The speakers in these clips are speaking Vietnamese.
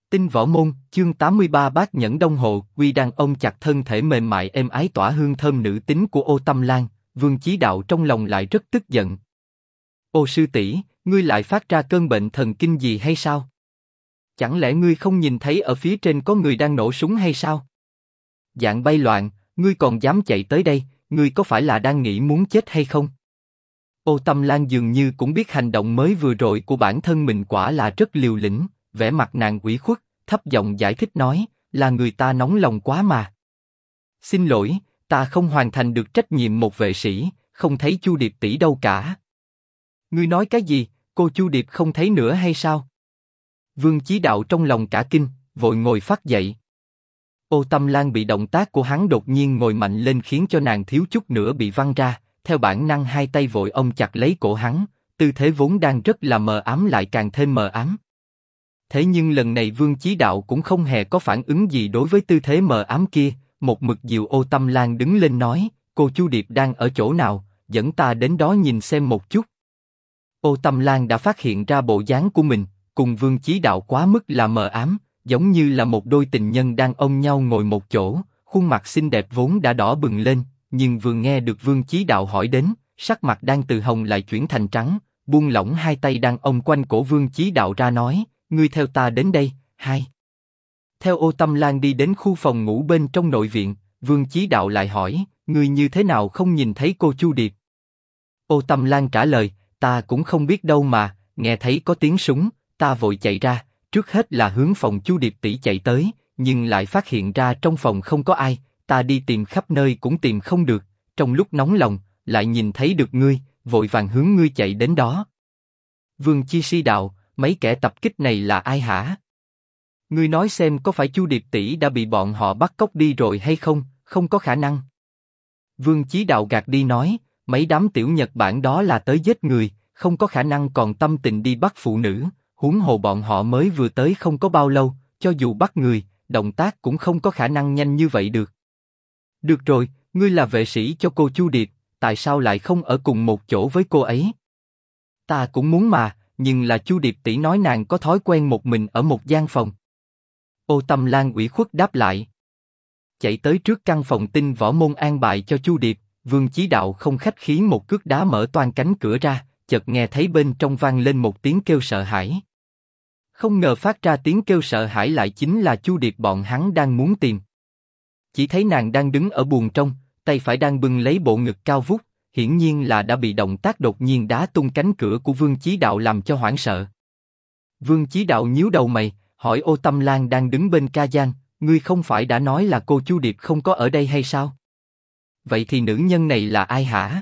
Tinh Võ Môn, chương 83 Bát Nhẫn Đông Hộ, Quy đang ôm chặt thân thể mềm mại êm ái tỏa hương thơm nữ tính của Ô Tâm Lan, Vương Chí Đạo trong lòng lại rất tức giận. Ô sư tỷ, ngươi lại phát ra cơn bệnh thần kinh gì hay sao? Chẳng lẽ ngươi không nhìn thấy ở phía trên có người đang nổ súng hay sao? Dạng bay loạn, ngươi còn dám chạy tới đây, ngươi có phải là đang nghĩ muốn chết hay không? Ô Tâm Lan dường như cũng biết hành động mới vừa rồi của bản thân mình quả là rất liều lĩnh, vẻ mặt nàng ủy khuất, thấp giọng giải thích nói, là người ta nóng lòng quá mà. Xin lỗi, ta không hoàn thành được trách nhiệm một vệ sĩ, không thấy Chu Điệp tỷ đâu cả. Ngươi nói cái gì, cô Chu Điệp không thấy nữa hay sao? Vương Chí Đạo trong lòng cả kinh, vội ngồi phắt dậy. Ô Tâm Lan bị động tác của hắn đột nhiên ngồi mạnh lên khiến cho nàng thiếu chút nữa bị văng ra, theo bản năng hai tay vội ôm chặt lấy cổ hắn, tư thế vốn đang rất là mờ ám lại càng thêm mờ ám. Thế nhưng lần này Vương Chí Đạo cũng không hề có phản ứng gì đối với tư thế mờ ám kia, một mực dìu Ô Tâm Lan đứng lên nói, cô Chu Điệp đang ở chỗ nào, dẫn ta đến đó nhìn xem một chút. Ô Tâm Lan đã phát hiện ra bộ dáng của mình, cùng Vương Chí Đạo quá mức là mờ ám, giống như là một đôi tình nhân đang ôm nhau ngồi một chỗ, khuôn mặt xinh đẹp vốn đã đỏ bừng lên, nhưng vừa nghe được Vương Chí Đạo hỏi đến, sắc mặt đang từ hồng lại chuyển thành trắng, buông lỏng hai tay đang ôm quanh cổ Vương Chí Đạo ra nói, ngươi theo ta đến đây. Hai. Theo Ô Tâm Lan đi đến khu phòng ngủ bên trong nội viện, Vương Chí Đạo lại hỏi, ngươi như thế nào không nhìn thấy cô Chu Điệp? Ô Tâm Lan trả lời, ta cũng không biết đâu mà, nghe thấy có tiếng súng, ta vội chạy ra, trước hết là hướng phòng Chu Điệp tỷ chạy tới, nhưng lại phát hiện ra trong phòng không có ai, ta đi tìm khắp nơi cũng tìm không được, trong lúc nóng lòng, lại nhìn thấy được ngươi, vội vàng hướng ngươi chạy đến đó. Vương Chí Đạo, mấy kẻ tập kích này là ai hả? Ngươi nói xem có phải Chu Điệp tỷ đã bị bọn họ bắt cóc đi rồi hay không? Không có khả năng. Vương Chí Đạo gạt đi nói, mấy đám tiểu Nhật Bản đó là tới giết người, không có khả năng còn tâm tình đi bắt phụ nữ, huống hồ bọn họ mới vừa tới không có bao lâu, cho dù bắt người, động tác cũng không có khả năng nhanh như vậy được. Được rồi, ngươi là vệ sĩ cho cô Chu Điệp, tại sao lại không ở cùng một chỗ với cô ấy? Ta cũng muốn mà, nhưng là Chu Điệp tỷ nói nàng có thói quen một mình ở một gian phòng. Ô Tâm Lan ủy khuất đáp lại. Chạy tới trước căn phòng Tinh Võ Môn an bài cho Chu Điệp, Vương Chí Đạo không khách khí một cước đá mở toang cánh cửa ra, chợt nghe thấy bên trong vang lên một tiếng kêu sợ hãi. Không ngờ phát ra tiếng kêu sợ hãi lại chính là Chu Điệp bọn hắn đang muốn tìm. Chỉ thấy nàng đang đứng ở buồng trong, tay phải đang bưng lấy bộ ngực cao vút, hiển nhiên là đã bị động tác đột nhiên đá tung cánh cửa của Vương Chí Đạo làm cho hoảng sợ. Vương Chí Đạo nhíu đầu mày, hỏi Ô Tâm Lan đang đứng bên ca gian, ngươi không phải đã nói là cô Chu Điệp không có ở đây hay sao? Vậy thì nữ nhân này là ai hả?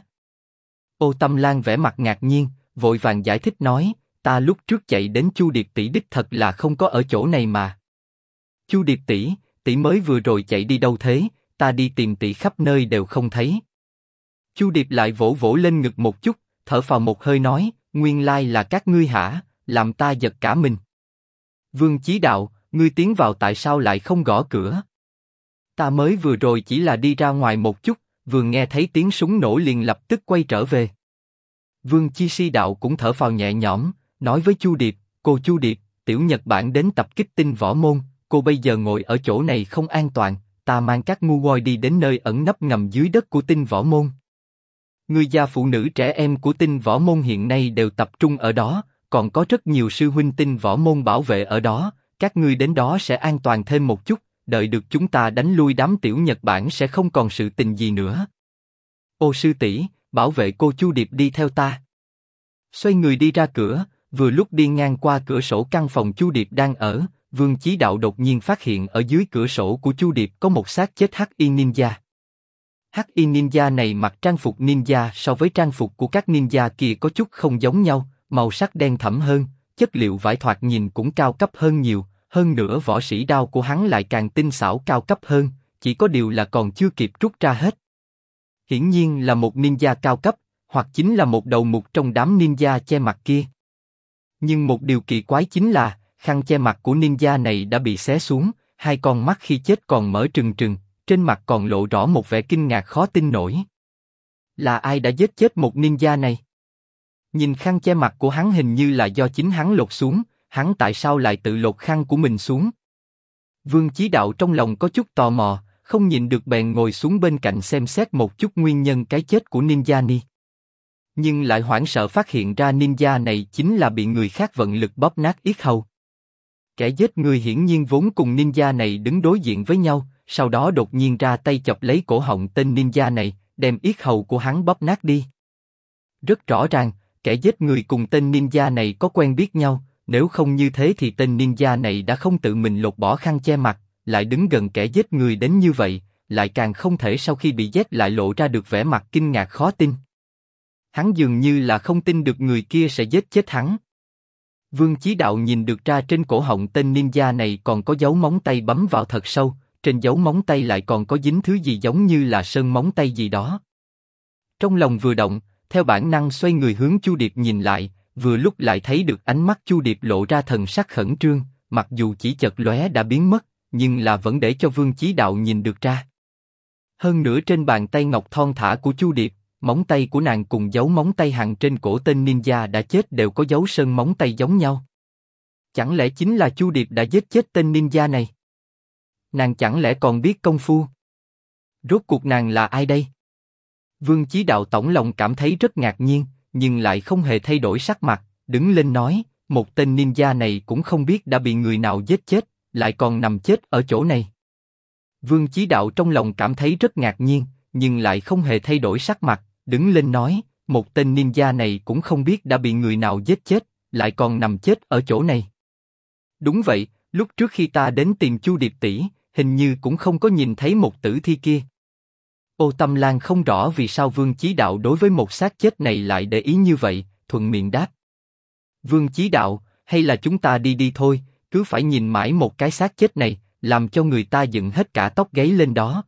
Ô Tâm Lan vẻ mặt ngạc nhiên, vội vàng giải thích nói, ta lúc trước chạy đến Chu Điệp tỷ đích thật là không có ở chỗ này mà. Chu Điệp tỷ, tỷ mới vừa rồi chạy đi đâu thế? Ta đi tìm tỷ khắp nơi đều không thấy. Chu Điệp lại vỗ vỗ lên ngực một chút, thở phào một hơi nói, nguyên lai là các ngươi hả? Làm ta giật cả mình. Vương Chí Đạo, ngươi tiến vào tại sao lại không gõ cửa? Ta mới vừa rồi chỉ là đi ra ngoài một chút, vừa nghe thấy tiếng súng nổ liền lập tức quay trở về. Vương Chí Đạo cũng thở phào nhẹ nhõm, nói với Chu Điệp, cô Chu Điệp, tiểu Nhật Bản đến tập kích Tinh Võ Môn, cô bây giờ ngồi ở chỗ này không an toàn, ta mang các ngu voi đi đến nơi ẩn nấp ngầm dưới đất của Tinh Võ Môn. Người già phụ nữ trẻ em của Tinh Võ Môn hiện nay đều tập trung ở đó, còn có rất nhiều sư huynh Tinh Võ Môn bảo vệ ở đó, các ngươi đến đó sẽ an toàn thêm một chút, đợi được chúng ta đánh lui đám tiểu Nhật Bản sẽ không còn sự tình gì nữa. Ô sư tỷ, bảo vệ cô Chu Điệp đi theo ta. Xoay người đi ra cửa, vừa lúc đi ngang qua cửa sổ căn phòng Chu Điệp đang ở, Vương Chí Đạo đột nhiên phát hiện ở dưới cửa sổ của Chu Điệp có một xác chết Hắc Y Ninja. Hắc Y Ninja này mặc trang phục ninja so với trang phục của các ninja kia có chút không giống nhau, màu sắc đen thẫm hơn, chất liệu vải thoạt nhìn cũng cao cấp hơn nhiều, hơn nữa võ sĩ đao của hắn lại càng tinh xảo cao cấp hơn, chỉ có điều là còn chưa kịp rút ra hết. Hiển nhiên là một ninja cao cấp, hoặc chính là một đầu mục trong đám ninja che mặt kia. Nhưng một điều kỳ quái chính là, khăn che mặt của ninja này đã bị xé xuống, hai con mắt khi chết còn mở trừng trừng, trên mặt còn lộ rõ một vẻ kinh ngạc khó tin nổi. Là ai đã giết chết một ninja này? Nhìn khăn che mặt của hắn hình như là do chính hắn lột xuống, hắn tại sao lại tự lột khăn của mình xuống? Vương Chí Đạo trong lòng có chút tò mò, không nhịn được bèn ngồi xuống bên cạnh xem xét một chút nguyên nhân cái chết của Ninja Ni. Nhưng lại hoảng sợ phát hiện ra ninja này chính là bị người khác vận lực bóp nát yết hầu. Kẻ giết người hiển nhiên vốn cùng ninja này đứng đối diện với nhau, sau đó đột nhiên ra tay chọc lấy cổ họng tên ninja này, đem yết hầu của hắn bóp nát đi. Rất rõ ràng, kẻ giết người cùng tên ninja này có quen biết nhau, nếu không như thế thì tên ninja này đã không tự mình lột bỏ khăn che mặt, lại đứng gần kẻ giết người đến như vậy, lại càng không thể sau khi bị giết lại lộ ra được vẻ mặt kinh ngạc khó tin. Hắn dường như là không tin được người kia sẽ giết chết hắn. Vương Chí Đạo nhìn được ra trên cổ họng tên ninja này còn có dấu móng tay bấm vào thật sâu, trên dấu móng tay lại còn có dính thứ gì giống như là sơn móng tay gì đó. Trong lòng vừa động, theo bản năng xoay người hướng Chu Điệp nhìn lại, vừa lúc lại thấy được ánh mắt Chu Điệp lộ ra thần sắc khẩn trương, mặc dù chỉ chợt lóe đã biến mất, nhưng là vẫn để cho Vương Chí Đạo nhìn được ra. Hơn nữa trên bàn tay ngọc thon thả của Chu Điệp, móng tay của nàng cùng dấu móng tay hằn trên cổ tên ninja đã chết đều có dấu sơn móng tay giống nhau. Chẳng lẽ chính là Chu Điệp đã giết chết tên ninja này? Nàng chẳng lẽ còn biết công phu? Rốt cuộc nàng là ai đây? Vương Chí Đạo tổng lòng cảm thấy rất ngạc nhiên, nhưng lại không hề thay đổi sắc mặt, đứng lên nói, một tên ninja này cũng không biết đã bị người nào giết chết, lại còn nằm chết ở chỗ này. Vương Chí Đạo trong lòng cảm thấy rất ngạc nhiên, nhưng lại không hề thay đổi sắc mặt, đứng lên nói, một tên ninja này cũng không biết đã bị người nào giết chết, lại còn nằm chết ở chỗ này. Đúng vậy, lúc trước khi ta đến tìm Chu Điệp tỷ, hình như cũng không có nhìn thấy một tử thi kia. Ô Tâm Lan không rõ vì sao Vương Chí Đạo đối với một xác chết này lại để ý như vậy, thuận miệng đáp. Vương Chí Đạo, hay là chúng ta đi đi thôi, cứ phải nhìn mãi một cái xác chết này, làm cho người ta dựng hết cả tóc gáy lên đó.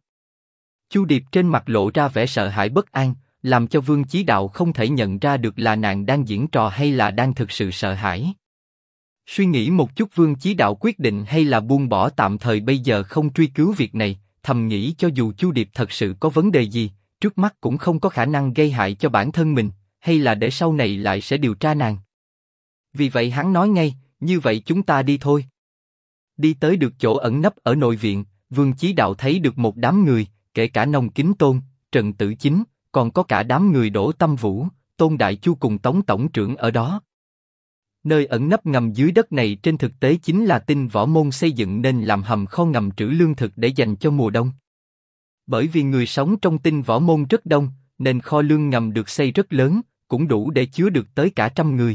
Chu Điệp trên mặt lộ ra vẻ sợ hãi bất an, làm cho Vương Chí Đạo không thể nhận ra được là nàng đang diễn trò hay là đang thực sự sợ hãi. Suy nghĩ một chút Vương Chí Đạo quyết định hay là buông bỏ tạm thời bây giờ không truy cứu việc này, thầm nghĩ cho dù Chu Điệp thật sự có vấn đề gì, trước mắt cũng không có khả năng gây hại cho bản thân mình, hay là để sau này lại sẽ điều tra nàng. Vì vậy hắn nói ngay, như vậy chúng ta đi thôi. Đi tới được chỗ ẩn nấp ở nội viện, Vương Chí Đạo thấy được một đám người, kể cả Nông Kính Tôn, Trần Tử Chính, còn có cả đám người Đỗ Tâm Vũ, Tôn Đại Chu cùng Tống Tổng trưởng ở đó. Nơi ẩn nấp ngầm dưới đất này trên thực tế chính là Tinh Võ Môn xây dựng nên làm hầm kho ngầm trữ lương thực để dành cho mùa đông. Bởi vì người sống trong Tinh Võ Môn rất đông, nên kho lương ngầm được xây rất lớn, cũng đủ để chứa được tới cả 100 người.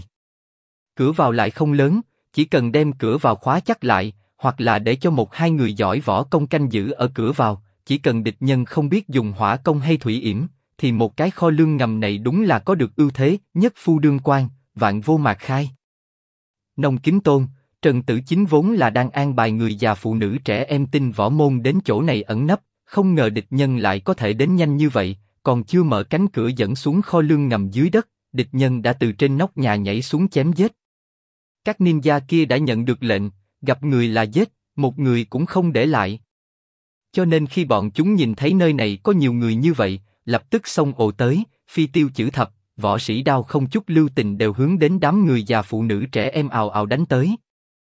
Cửa vào lại không lớn, chỉ cần đem cửa vào khóa chắc lại, hoặc là để cho 1-2 người giỏi võ công canh giữ ở cửa vào, chỉ cần địch nhân không biết dùng hỏa công hay thủy yểm, thì một cái kho lương ngầm này đúng là có được ưu thế, nhất phu đương quan, vạn vô mạc khai. Nông Kính Tôn, Trần Tử Chính vốn là đang an bài người già phụ nữ trẻ em Tinh Võ Môn đến chỗ này ẩn nấp, không ngờ địch nhân lại có thể đến nhanh như vậy, còn chưa mở cánh cửa dẫn xuống kho lương ngầm dưới đất, địch nhân đã từ trên nóc nhà nhảy xuống chém giết. Các ninja kia đã nhận được lệnh, gặp người là giết, một người cũng không để lại. Cho nên khi bọn chúng nhìn thấy nơi này có nhiều người như vậy, lập tức xông ồ tới, phi tiêu chữ thập, võ sĩ đao không chút lưu tình đều hướng đến đám người già phụ nữ trẻ em ào ào đánh tới.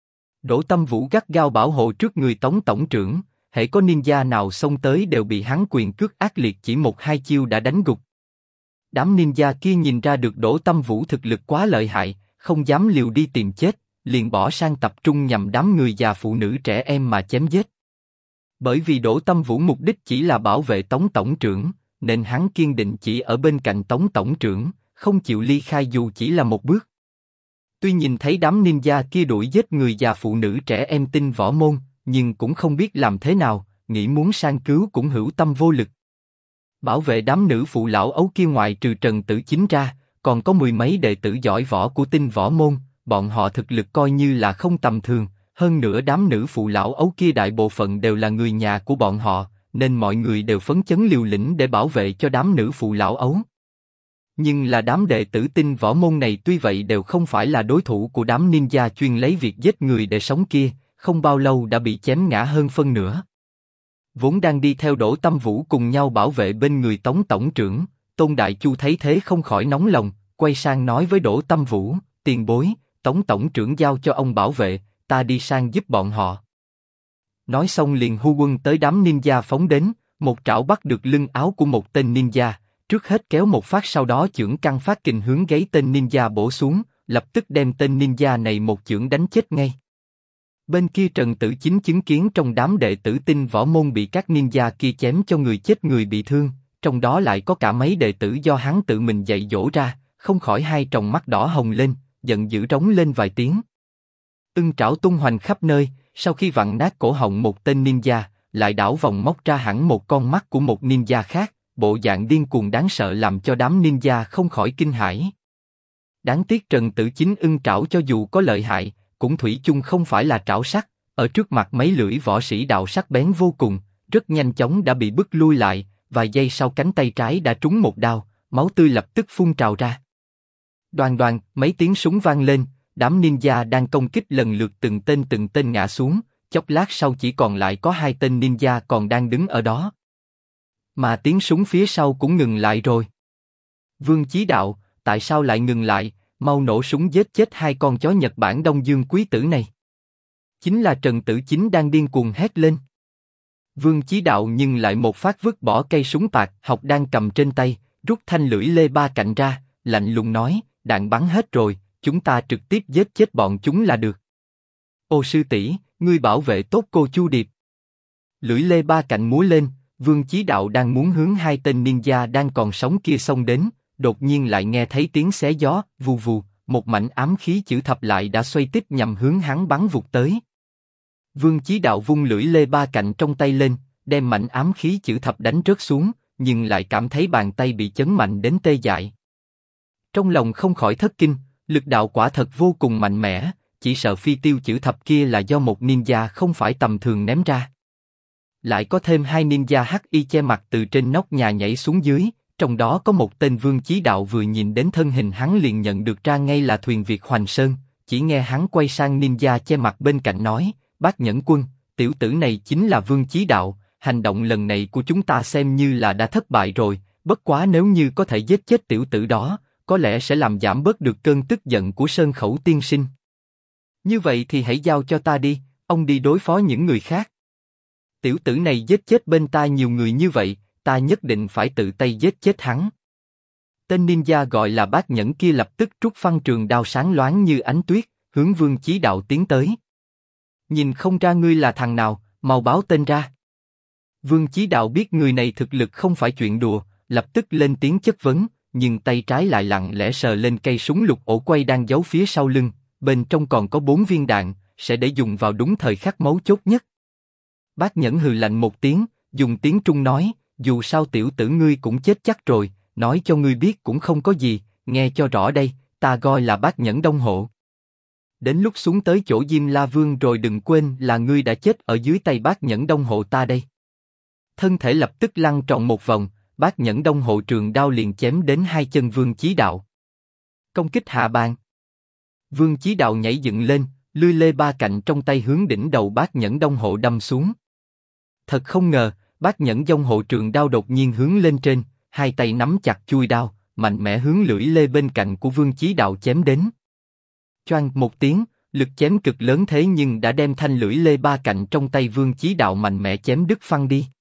Đỗ Tâm Vũ gắt gao bảo hộ trước người Tống Tổng trưởng, hễ có ninja nào xông tới đều bị hắn quyền cước ác liệt chỉ 1-2 chiêu đã đánh gục. Đám ninja kia nhìn ra được Đỗ Tâm Vũ thực lực quá lợi hại, không dám liều đi tìm chết, liền bỏ sang tập trung nhằm đám người già phụ nữ trẻ em mà chém giết. Bởi vì Đỗ Tâm Vũ mục đích chỉ là bảo vệ Tống Tổng trưởng, nên hắn kiên định chỉ ở bên cạnh Tống Tổng trưởng, không chịu ly khai dù chỉ là một bước. Tuy nhìn thấy đám ninja kia đuổi giết người già phụ nữ trẻ em Tinh Võ Môn, nhưng cũng không biết làm thế nào, nghĩ muốn sang cứu cũng hữu tâm vô lực. Bảo vệ đám nữ phụ lão ấu kia ngoài trừ Trần Tử Chính ra, còn có 10 mấy đệ tử giỏi võ của Tinh Võ Môn, bọn họ thực lực coi như là không tầm thường, hơn nữa đám nữ phụ lão ấu kia đại bộ phận đều là người nhà của bọn họ, nên mọi người đều phấn chấn liều lĩnh để bảo vệ cho đám nữ phụ lão ấu. Nhưng là đám đệ tử Tinh Võ Môn này tuy vậy đều không phải là đối thủ của đám ninja chuyên lấy việc giết người để sống kia, không bao lâu đã bị chém ngã hơn phân nửa. Vốn đang đi theo Đỗ Tâm Vũ cùng nhau bảo vệ bên người Tống Tổng trưởng, Tôn Đại Chu thấy thế không khỏi nóng lòng, quay sang nói với Đỗ Tâm Vũ, tiền bối, Tống tổng trưởng giao cho ông bảo vệ, ta đi sang giúp bọn họ. Nói xong liền hu quân tới đám ninja phóng đến, một trảo bắt được lưng áo của một tên ninja, trước hết kéo một phát sau đó chưởng căn phát kình hướng gáy tên ninja bổ xuống, lập tức đem tên ninja này một chưởng đánh chết ngay. Bên kia Trần Tử Chính chứng kiến trong đám đệ tử Tinh Võ Môn bị các ninja kia chém cho người chết người bị thương, trong đó lại có cả mấy đệ tử do hắn tự mình dạy dỗ ra, không khỏi hai tròng mắt đỏ hồng lên, giận dữ rống lên vài tiếng. Ưng trảo tung hoành khắp nơi, sau khi vặn nát cổ họng một tên ninja, lại đảo vòng móc ra hẳn một con mắt của một ninja khác, bộ dạng điên cuồng đáng sợ làm cho đám ninja không khỏi kinh hãi. Đáng tiếc Trần Tử Chính ưng trảo cho dù có lợi hại, cũng thủy chung không phải là trảo sắt, ở trước mặt mấy lưỡi võ sĩ đạo sắc bén vô cùng, rất nhanh chóng đã bị bức lui lại, vài giây sau cánh tay trái đã trúng một đao, máu tươi lập tức phun trào ra. Đoàn đoàn, mấy tiếng súng vang lên, đám ninja đang công kích lần lượt từng tên ngã xuống, chốc lát sau chỉ còn lại có hai tên ninja còn đang đứng ở đó. Mà tiếng súng phía sau cũng ngừng lại rồi. Vương Chí Đạo, tại sao lại ngừng lại, mau nổ súng giết chết hai con chó Nhật Bản Đông Dương quý tử này. Chính là Trần Tử Chính đang điên cuồng hét lên. Vương Chí Đạo nhưng lại một phát vứt bỏ cây súng bạc học đang cầm trên tay, rút thanh lưỡi lê ba cạnh ra, lạnh lùng nói, đạn bắn hết rồi, chúng ta trực tiếp giết chết bọn chúng là được. Ô sư tỷ, ngươi bảo vệ tốt cô Chu Điệp. Lưỡi lê ba cạnh múa lên, Vương Chí Đạo đang muốn hướng hai tên ninja đang còn sống kia xông đến, đột nhiên lại nghe thấy tiếng xé gió, vù vù, một mảnh ám khí chữ thập lại đã xoay tiếp nhằm hướng hắn bắn vụt tới. Vương Chí Đạo vung lưỡi lê ba cạnh trong tay lên, đem mảnh ám khí chữ thập đánh rớt xuống, nhưng lại cảm thấy bàn tay bị chấn mạnh đến tê dại. Trong lòng không khỏi thất kinh, lực đạo quả thật vô cùng mạnh mẽ, chỉ sợ phi tiêu chữ thập kia là do một ninja không phải tầm thường ném ra. Lại có thêm hai ninja hắc y che mặt từ trên nóc nhà nhảy xuống dưới, trong đó có một tên Vương Chí Đạo vừa nhìn đến thân hình hắn liền nhận được ra ngay là thuyền Việt Hoành Sơn, chỉ nghe hắn quay sang ninja che mặt bên cạnh nói, Bác Nhẫn Quân, tiểu tử này chính là Vương Chí Đạo, hành động lần này của chúng ta xem như là đã thất bại rồi, bất quá nếu như có thể giết chết tiểu tử đó, có lẽ sẽ làm giảm bớt được cơn tức giận của Sơn Khẩu tiên sinh. Như vậy thì hãy giao cho ta đi, ông đi đối phó những người khác. Tiểu tử này giết chết bên ta nhiều người như vậy, ta nhất định phải tự tay giết chết hắn. Tên ninja gọi là Bác Nhẫn kia lập tức rút phăng trường đao sáng loáng như ánh tuyết, hướng Vương Chí Đạo tiến tới. Nhìn không ra ngươi là thằng nào, mau báo tên ra. Vương Chí Đạo biết người này thực lực không phải chuyện đùa, lập tức lên tiếng chất vấn, nhưng tay trái lại lặng lẽ sờ lên cây súng lục ổ quay đang giấu phía sau lưng, bên trong còn có 4 viên đạn, sẽ để dùng vào đúng thời khắc mấu chốt nhất. Bác Nhẫn hừ lạnh một tiếng, dùng tiếng Trung nói, dù sao tiểu tử ngươi cũng chết chắc rồi, nói cho ngươi biết cũng không có gì, nghe cho rõ đây, ta gọi là Bác Nhẫn Đông Hộ. Đến lúc xuống tới chỗ Diêm La Vương rồi đừng quên là ngươi đã chết ở dưới tay Bác Nhẫn Đông Hộ ta đây. Thân thể lập tức lăn tròn một vòng, Bác Nhẫn Đông Hộ trường đao liền chém đến hai chân Vương Chí Đạo. Công kích hạ bàn. Vương Chí Đạo nhảy dựng lên, lưỡi lê ba cạnh trong tay hướng đỉnh đầu Bác Nhẫn Đông Hộ đâm xuống. Thật không ngờ, Bác Nhẫn Đông Hộ trường đao đột nhiên hướng lên trên, hai tay nắm chặt chuôi đao, mạnh mẽ hướng lưỡi lê bên cạnh của Vương Chí Đạo chém đến. Choang một tiếng, lực chém cực lớn thế nhưng đã đem thanh lưỡi lê ba cạnh trong tay Vương Chí Đạo mạnh mẽ chém đứt phăng đi.